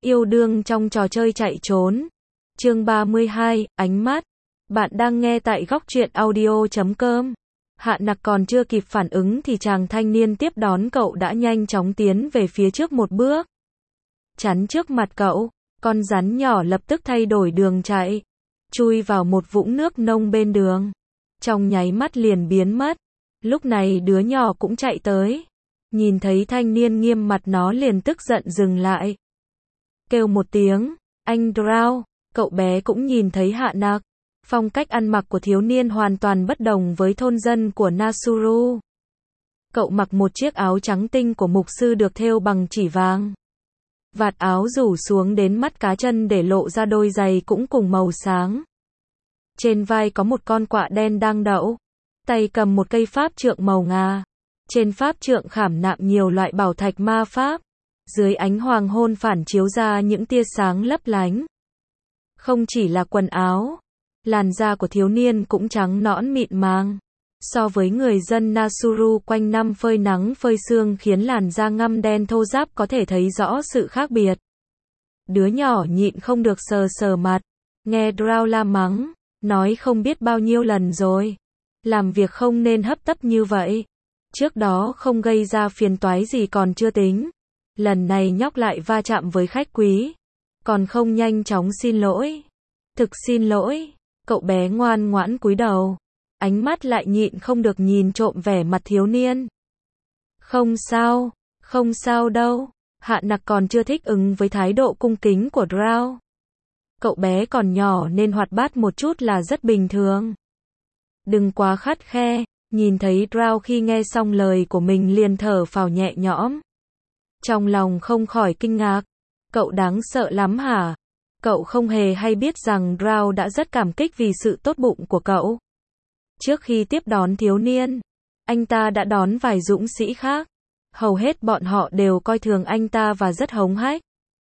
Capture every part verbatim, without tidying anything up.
yêu đương trong trò chơi chạy trốn. Chương ba mươi hai, ánh mắt. Bạn đang nghe tại góc truyện audio chấm com. Hạ Nặc còn chưa kịp phản ứng thì chàng thanh niên tiếp đón cậu đã nhanh chóng tiến về phía trước một bước. Chắn trước mặt cậu, con rắn nhỏ lập tức thay đổi đường chạy, chui vào một vũng nước nông bên đường. Trong nháy mắt liền biến mất. Lúc này đứa nhỏ cũng chạy tới. Nhìn thấy thanh niên nghiêm mặt nó liền tức giận dừng lại. Kêu một tiếng, anh Drow, cậu bé cũng nhìn thấy Hạ Nặc. Phong cách ăn mặc của thiếu niên hoàn toàn bất đồng với thôn dân của Nasuru. Cậu mặc một chiếc áo trắng tinh của mục sư được thêu bằng chỉ vàng. Vạt áo rủ xuống đến mắt cá chân để lộ ra đôi giày cũng cùng màu sáng. Trên vai có một con quạ đen đang đậu. Tay cầm một cây pháp trượng màu ngà. Trên pháp trượng khảm nạm nhiều loại bảo thạch ma pháp. Dưới ánh hoàng hôn phản chiếu ra những tia sáng lấp lánh. Không chỉ là quần áo, làn da của thiếu niên cũng trắng nõn mịn màng. So với người dân Nasuru quanh năm phơi nắng phơi sương khiến làn da ngăm đen thô ráp có thể thấy rõ sự khác biệt. Đứa nhỏ nhịn không được sờ sờ mặt, nghe Drow la mắng, nói không biết bao nhiêu lần rồi. Làm việc không nên hấp tấp như vậy. Trước đó không gây ra phiền toái gì còn chưa tính. Lần này nhóc lại va chạm với khách quý. Còn không nhanh chóng xin lỗi. Thực xin lỗi. Cậu bé ngoan ngoãn cúi đầu. Ánh mắt lại nhịn không được nhìn trộm vẻ mặt thiếu niên. Không sao, không sao đâu. Hạ Nặc còn chưa thích ứng với thái độ cung kính của Drow. Cậu bé còn nhỏ nên hoạt bát một chút là rất bình thường. Đừng quá khắt khe. Nhìn thấy Drow khi nghe xong lời của mình liền thở phào nhẹ nhõm. Trong lòng không khỏi kinh ngạc. Cậu đáng sợ lắm hả? Cậu không hề hay biết rằng Drow đã rất cảm kích vì sự tốt bụng của cậu. Trước khi tiếp đón thiếu niên, anh ta đã đón vài dũng sĩ khác. Hầu hết bọn họ đều coi thường anh ta và rất hống hách.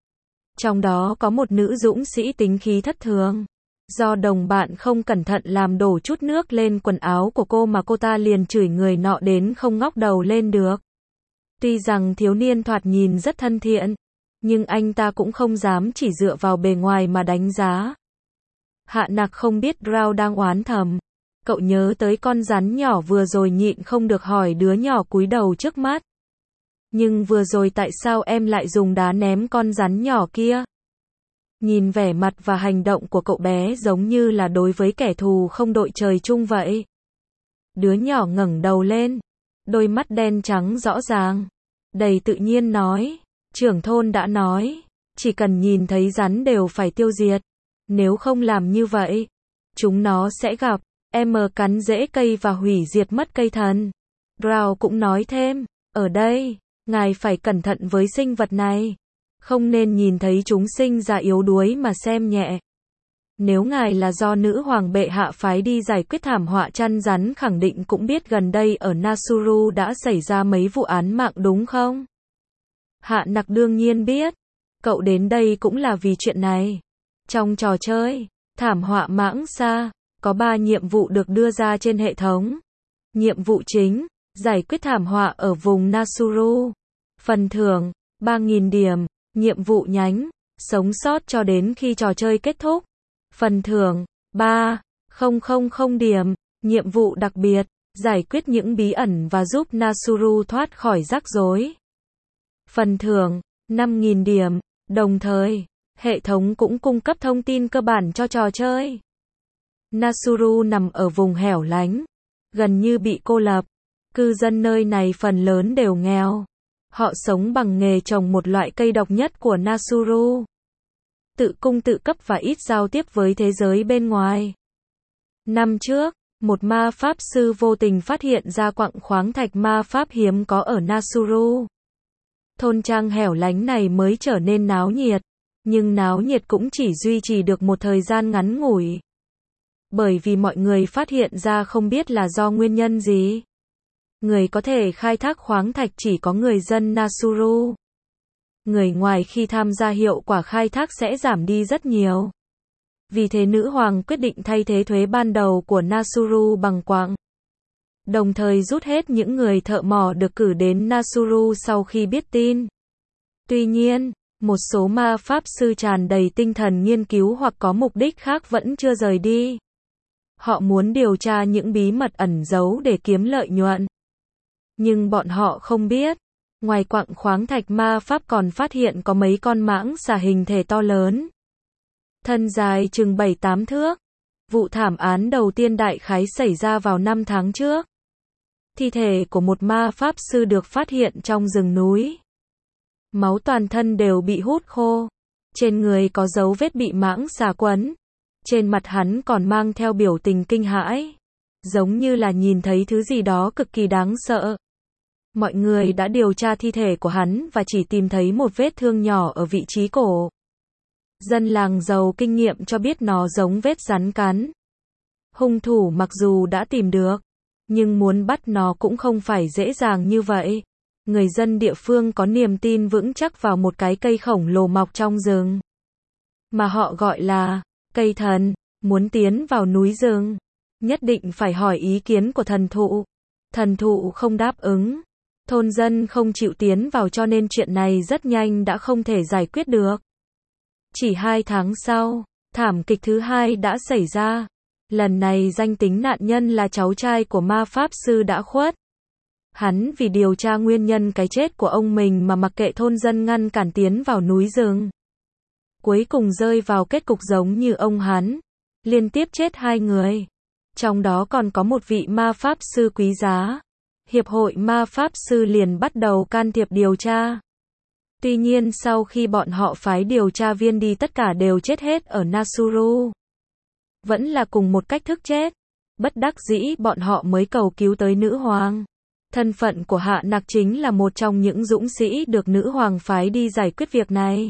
Trong đó có một nữ dũng sĩ tính khí thất thường. Do đồng bạn không cẩn thận làm đổ chút nước lên quần áo của cô mà cô ta liền chửi người nọ đến không ngóc đầu lên được. Tuy rằng thiếu niên thoạt nhìn rất thân thiện, nhưng anh ta cũng không dám chỉ dựa vào bề ngoài mà đánh giá. Hạ Nặc không biết Drow đang oán thầm. Cậu nhớ tới con rắn nhỏ vừa rồi nhịn không được hỏi đứa nhỏ cúi đầu trước mắt. Nhưng vừa rồi tại sao em lại dùng đá ném con rắn nhỏ kia? Nhìn vẻ mặt và hành động của cậu bé giống như là đối với kẻ thù không đội trời chung vậy. Đứa nhỏ ngẩng đầu lên. Đôi mắt đen trắng rõ ràng. Đầy tự nhiên nói. Trưởng thôn đã nói. Chỉ cần nhìn thấy rắn đều phải tiêu diệt. Nếu không làm như vậy, chúng nó sẽ gặp. Em cắn rễ cây và hủy diệt mất cây thần. Drow cũng nói thêm. Ở đây, ngài phải cẩn thận với sinh vật này. Không nên nhìn thấy chúng sinh ra yếu đuối mà xem nhẹ. Nếu ngài là do nữ hoàng bệ hạ phái đi giải quyết thảm họa chăn rắn khẳng định cũng biết gần đây ở Nasuru đã xảy ra mấy vụ án mạng đúng không? Hạ Nặc đương nhiên biết. Cậu đến đây cũng là vì chuyện này. Trong trò chơi, thảm họa mãng xa, có ba nhiệm vụ được đưa ra trên hệ thống. Nhiệm vụ chính, giải quyết thảm họa ở vùng Nasuru. Phần thưởng, ba nghìn điểm. Nhiệm vụ nhánh, sống sót cho đến khi trò chơi kết thúc. Phần thưởng, ba nghìn điểm. Nhiệm vụ đặc biệt, giải quyết những bí ẩn và giúp Nasuru thoát khỏi rắc rối. Phần thưởng, năm nghìn điểm. Đồng thời, hệ thống cũng cung cấp thông tin cơ bản cho trò chơi. Nasuru nằm ở vùng hẻo lánh, gần như bị cô lập. Cư dân nơi này phần lớn đều nghèo. Họ sống bằng nghề trồng một loại cây độc nhất của Nasuru. Tự cung tự cấp và ít giao tiếp với thế giới bên ngoài. Năm trước, một ma pháp sư vô tình phát hiện ra quặng khoáng thạch ma pháp hiếm có ở Nasuru. Thôn trang hẻo lánh này mới trở nên náo nhiệt. Nhưng náo nhiệt cũng chỉ duy trì được một thời gian ngắn ngủi. Bởi vì mọi người phát hiện ra không biết là do nguyên nhân gì. Người có thể khai thác khoáng thạch chỉ có người dân Nasuru. Người ngoài khi tham gia hiệu quả khai thác sẽ giảm đi rất nhiều. Vì thế nữ hoàng quyết định thay thế thuế ban đầu của Nasuru bằng quặng. Đồng thời rút hết những người thợ mỏ được cử đến Nasuru sau khi biết tin. Tuy nhiên, Một số ma pháp sư tràn đầy tinh thần nghiên cứu hoặc có mục đích khác vẫn chưa rời đi. Họ muốn điều tra những bí mật ẩn giấu để kiếm lợi nhuận. Nhưng bọn họ không biết, ngoài quặng khoáng thạch ma pháp còn phát hiện có mấy con mãng xà hình thể to lớn. Thân dài chừng bảy tám thước. Vụ thảm án đầu tiên đại khái xảy ra vào năm tháng trước. Thi thể của một ma pháp sư được phát hiện trong rừng núi. Máu toàn thân đều bị hút khô. Trên người có dấu vết bị mãng xà quấn. Trên mặt hắn còn mang theo biểu tình kinh hãi. Giống như là nhìn thấy thứ gì đó cực kỳ đáng sợ. Mọi người đã điều tra thi thể của hắn và chỉ tìm thấy một vết thương nhỏ ở vị trí cổ. Dân làng giàu kinh nghiệm cho biết nó giống vết rắn cắn. Hung thủ mặc dù đã tìm được, nhưng muốn bắt nó cũng không phải dễ dàng như vậy. Người dân địa phương có niềm tin vững chắc vào một cái cây khổng lồ mọc trong rừng, mà họ gọi là cây thần. Muốn tiến vào núi rừng, nhất định phải hỏi ý kiến của thần thụ. Thần thụ không đáp ứng. Thôn dân không chịu tiến vào cho nên chuyện này rất nhanh đã không thể giải quyết được. Chỉ hai tháng sau, thảm kịch thứ hai đã xảy ra. Lần này danh tính nạn nhân là cháu trai của ma pháp sư đã khuất. Hắn vì điều tra nguyên nhân cái chết của ông mình mà mặc kệ thôn dân ngăn cản tiến vào núi rừng. Cuối cùng rơi vào kết cục giống như ông hắn. Liên tiếp chết hai người. Trong đó còn có một vị ma pháp sư quý giá. Hiệp hội ma pháp sư liền bắt đầu can thiệp điều tra. Tuy nhiên sau khi bọn họ phái điều tra viên đi tất cả đều chết hết ở Nasuru. Vẫn là cùng một cách thức chết. Bất đắc dĩ bọn họ mới cầu cứu tới nữ hoàng. Thân phận của Hạ Nặc chính là một trong những dũng sĩ được nữ hoàng phái đi giải quyết việc này.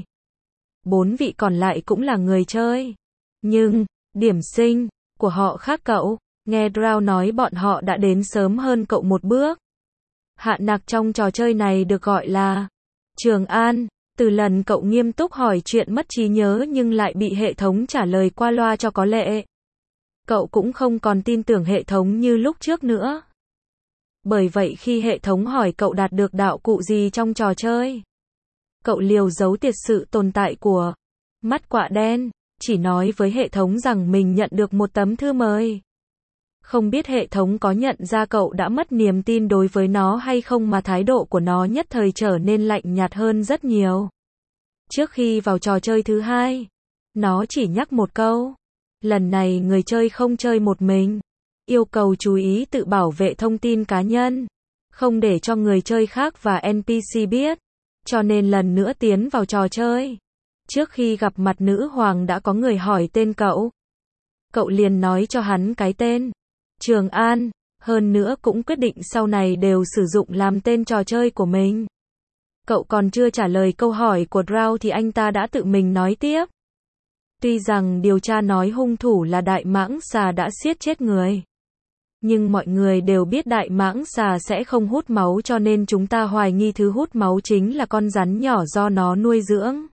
Bốn vị còn lại cũng là người chơi. Nhưng, điểm sinh của họ khác cậu. Nghe Drow nói bọn họ đã đến sớm hơn cậu một bước. Hạ Nặc trong trò chơi này được gọi là Trường An. Từ lần cậu nghiêm túc hỏi chuyện mất trí nhớ nhưng lại bị hệ thống trả lời qua loa cho có lệ. Cậu cũng không còn tin tưởng hệ thống như lúc trước nữa. Bởi vậy khi hệ thống hỏi cậu đạt được đạo cụ gì trong trò chơi, cậu liều giấu tiệt sự tồn tại của mắt quạ đen, chỉ nói với hệ thống rằng mình nhận được một tấm thư mời. Không biết hệ thống có nhận ra cậu đã mất niềm tin đối với nó hay không mà thái độ của nó nhất thời trở nên lạnh nhạt hơn rất nhiều. Trước khi vào trò chơi thứ hai, nó chỉ nhắc một câu. Lần này người chơi không chơi một mình. Yêu cầu chú ý tự bảo vệ thông tin cá nhân. Không để cho người chơi khác và en pê xê biết. Cho nên lần nữa tiến vào trò chơi. Trước khi gặp mặt nữ hoàng đã có người hỏi tên cậu. Cậu liền nói cho hắn cái tên. Trường An. Hơn nữa cũng quyết định sau này đều sử dụng làm tên trò chơi của mình. Cậu còn chưa trả lời câu hỏi của Drow thì anh ta đã tự mình nói tiếp. Tuy rằng điều tra nói hung thủ là đại mãng xà đã giết chết người. Nhưng mọi người đều biết đại mãng xà sẽ không hút máu cho nên chúng ta hoài nghi thứ hút máu chính là con rắn nhỏ do nó nuôi dưỡng.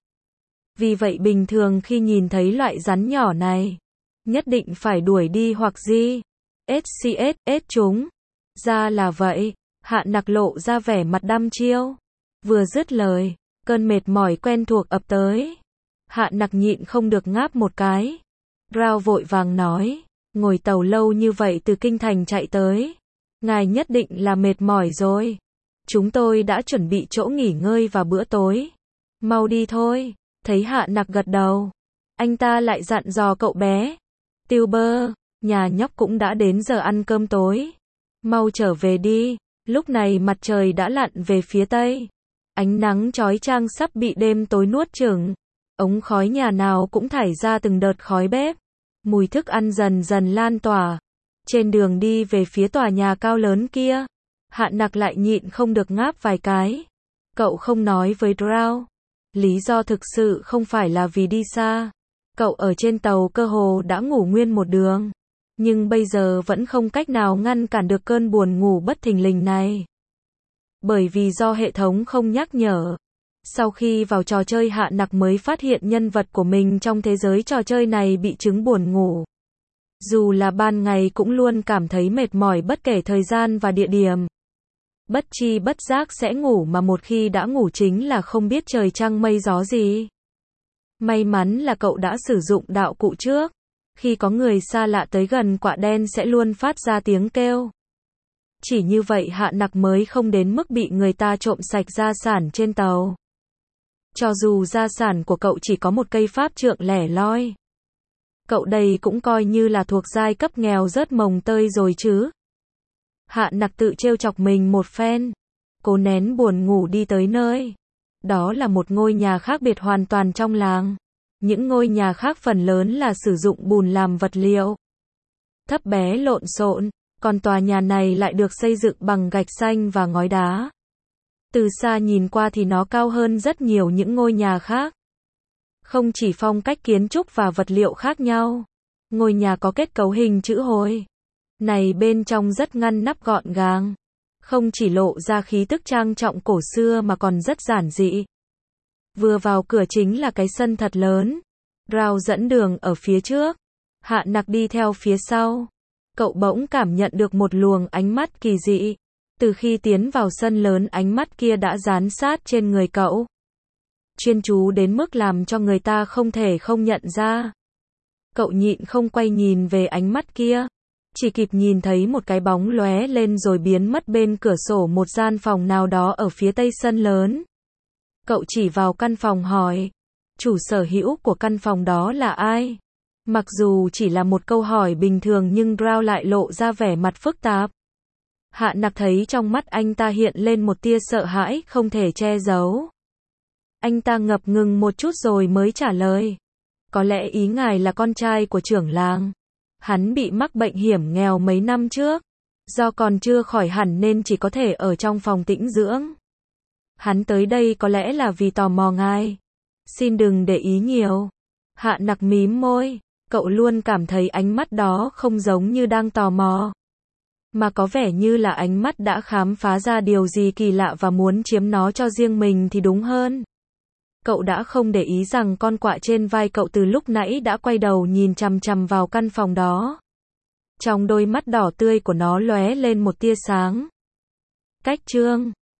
Vì vậy bình thường khi nhìn thấy loại rắn nhỏ này, nhất định phải đuổi đi hoặc gì. ét xê ét ét chúng. Ra là vậy, Hạ Nặc lộ ra vẻ mặt đăm chiêu. Vừa dứt lời, cơn mệt mỏi quen thuộc ập tới. Hạ Nặc nhịn không được ngáp một cái. Drow vội vàng nói, ngồi tàu lâu như vậy từ kinh thành chạy tới. Ngài nhất định là mệt mỏi rồi. Chúng tôi đã chuẩn bị chỗ nghỉ ngơi và bữa tối. Mau đi thôi. Thấy Hạ Nặc gật đầu, anh ta lại dặn dò cậu bé. Tilber, nhà nhóc cũng đã đến giờ ăn cơm tối. Mau trở về đi. Lúc này mặt trời đã lặn về phía tây. Ánh nắng chói chang sắp bị đêm tối nuốt chửng. Ống khói nhà nào cũng thải ra từng đợt khói bếp. Mùi thức ăn dần dần lan tỏa. Trên đường đi về phía tòa nhà cao lớn kia, Hạ Nặc lại nhịn không được ngáp vài cái. Cậu không nói với Drow. Lý do thực sự không phải là vì đi xa. Cậu ở trên tàu cơ hồ đã ngủ nguyên một đường. Nhưng bây giờ vẫn không cách nào ngăn cản được cơn buồn ngủ bất thình lình này. Bởi vì do hệ thống không nhắc nhở. Sau khi vào trò chơi Hạ Nặc mới phát hiện nhân vật của mình trong thế giới trò chơi này bị chứng buồn ngủ. Dù là ban ngày cũng luôn cảm thấy mệt mỏi bất kể thời gian và địa điểm. Bất chi bất giác sẽ ngủ mà một khi đã ngủ chính là không biết trời trăng mây gió gì. May mắn là cậu đã sử dụng đạo cụ trước. Khi có người xa lạ tới gần quạ đen sẽ luôn phát ra tiếng kêu. Chỉ như vậy Hạ Nặc mới không đến mức bị người ta trộm sạch gia sản trên tàu. Cho dù gia sản của cậu chỉ có một cây pháp trượng lẻ loi. Cậu đây cũng coi như là thuộc giai cấp nghèo rớt mồng tơi rồi chứ. Hạ Nặc tự trêu chọc mình một phen. Cố nén buồn ngủ đi tới nơi. Đó là một ngôi nhà khác biệt hoàn toàn trong làng. Những ngôi nhà khác phần lớn là sử dụng bùn làm vật liệu. Thấp bé lộn xộn, còn tòa nhà này lại được xây dựng bằng gạch xanh và ngói đá. Từ xa nhìn qua thì nó cao hơn rất nhiều những ngôi nhà khác. Không chỉ phong cách kiến trúc và vật liệu khác nhau, ngôi nhà có kết cấu hình chữ hồi. Này bên trong rất ngăn nắp gọn gàng. Không chỉ lộ ra khí tức trang trọng cổ xưa mà còn rất giản dị. Vừa vào cửa chính là cái sân thật lớn. Rào dẫn đường ở phía trước. Hạ Nặc đi theo phía sau. Cậu bỗng cảm nhận được một luồng ánh mắt kỳ dị. Từ khi tiến vào sân lớn ánh mắt kia đã dán sát trên người cậu. Chuyên chú đến mức làm cho người ta không thể không nhận ra. Cậu nhịn không quay nhìn về ánh mắt kia. Chỉ kịp nhìn thấy một cái bóng lóe lên rồi biến mất bên cửa sổ một gian phòng nào đó ở phía tây sân lớn. Cậu chỉ vào căn phòng hỏi. Chủ sở hữu của căn phòng đó là ai? Mặc dù chỉ là một câu hỏi bình thường nhưng Rao lại lộ ra vẻ mặt phức tạp. Hạ Nặc thấy trong mắt anh ta hiện lên một tia sợ hãi không thể che giấu. Anh ta ngập ngừng một chút rồi mới trả lời. Có lẽ ý ngài là con trai của trưởng làng. Hắn bị mắc bệnh hiểm nghèo mấy năm trước. Do còn chưa khỏi hẳn nên chỉ có thể ở trong phòng tĩnh dưỡng. Hắn tới đây có lẽ là vì tò mò ngài. Xin đừng để ý nhiều. Hạ Nặc mím môi. Cậu luôn cảm thấy ánh mắt đó không giống như đang tò mò. Mà có vẻ như là ánh mắt đã khám phá ra điều gì kỳ lạ và muốn chiếm nó cho riêng mình thì đúng hơn. Cậu đã không để ý rằng con quạ trên vai cậu từ lúc nãy đã quay đầu nhìn chằm chằm vào căn phòng đó. Trong đôi mắt đỏ tươi của nó lóe lên một tia sáng. Cách chương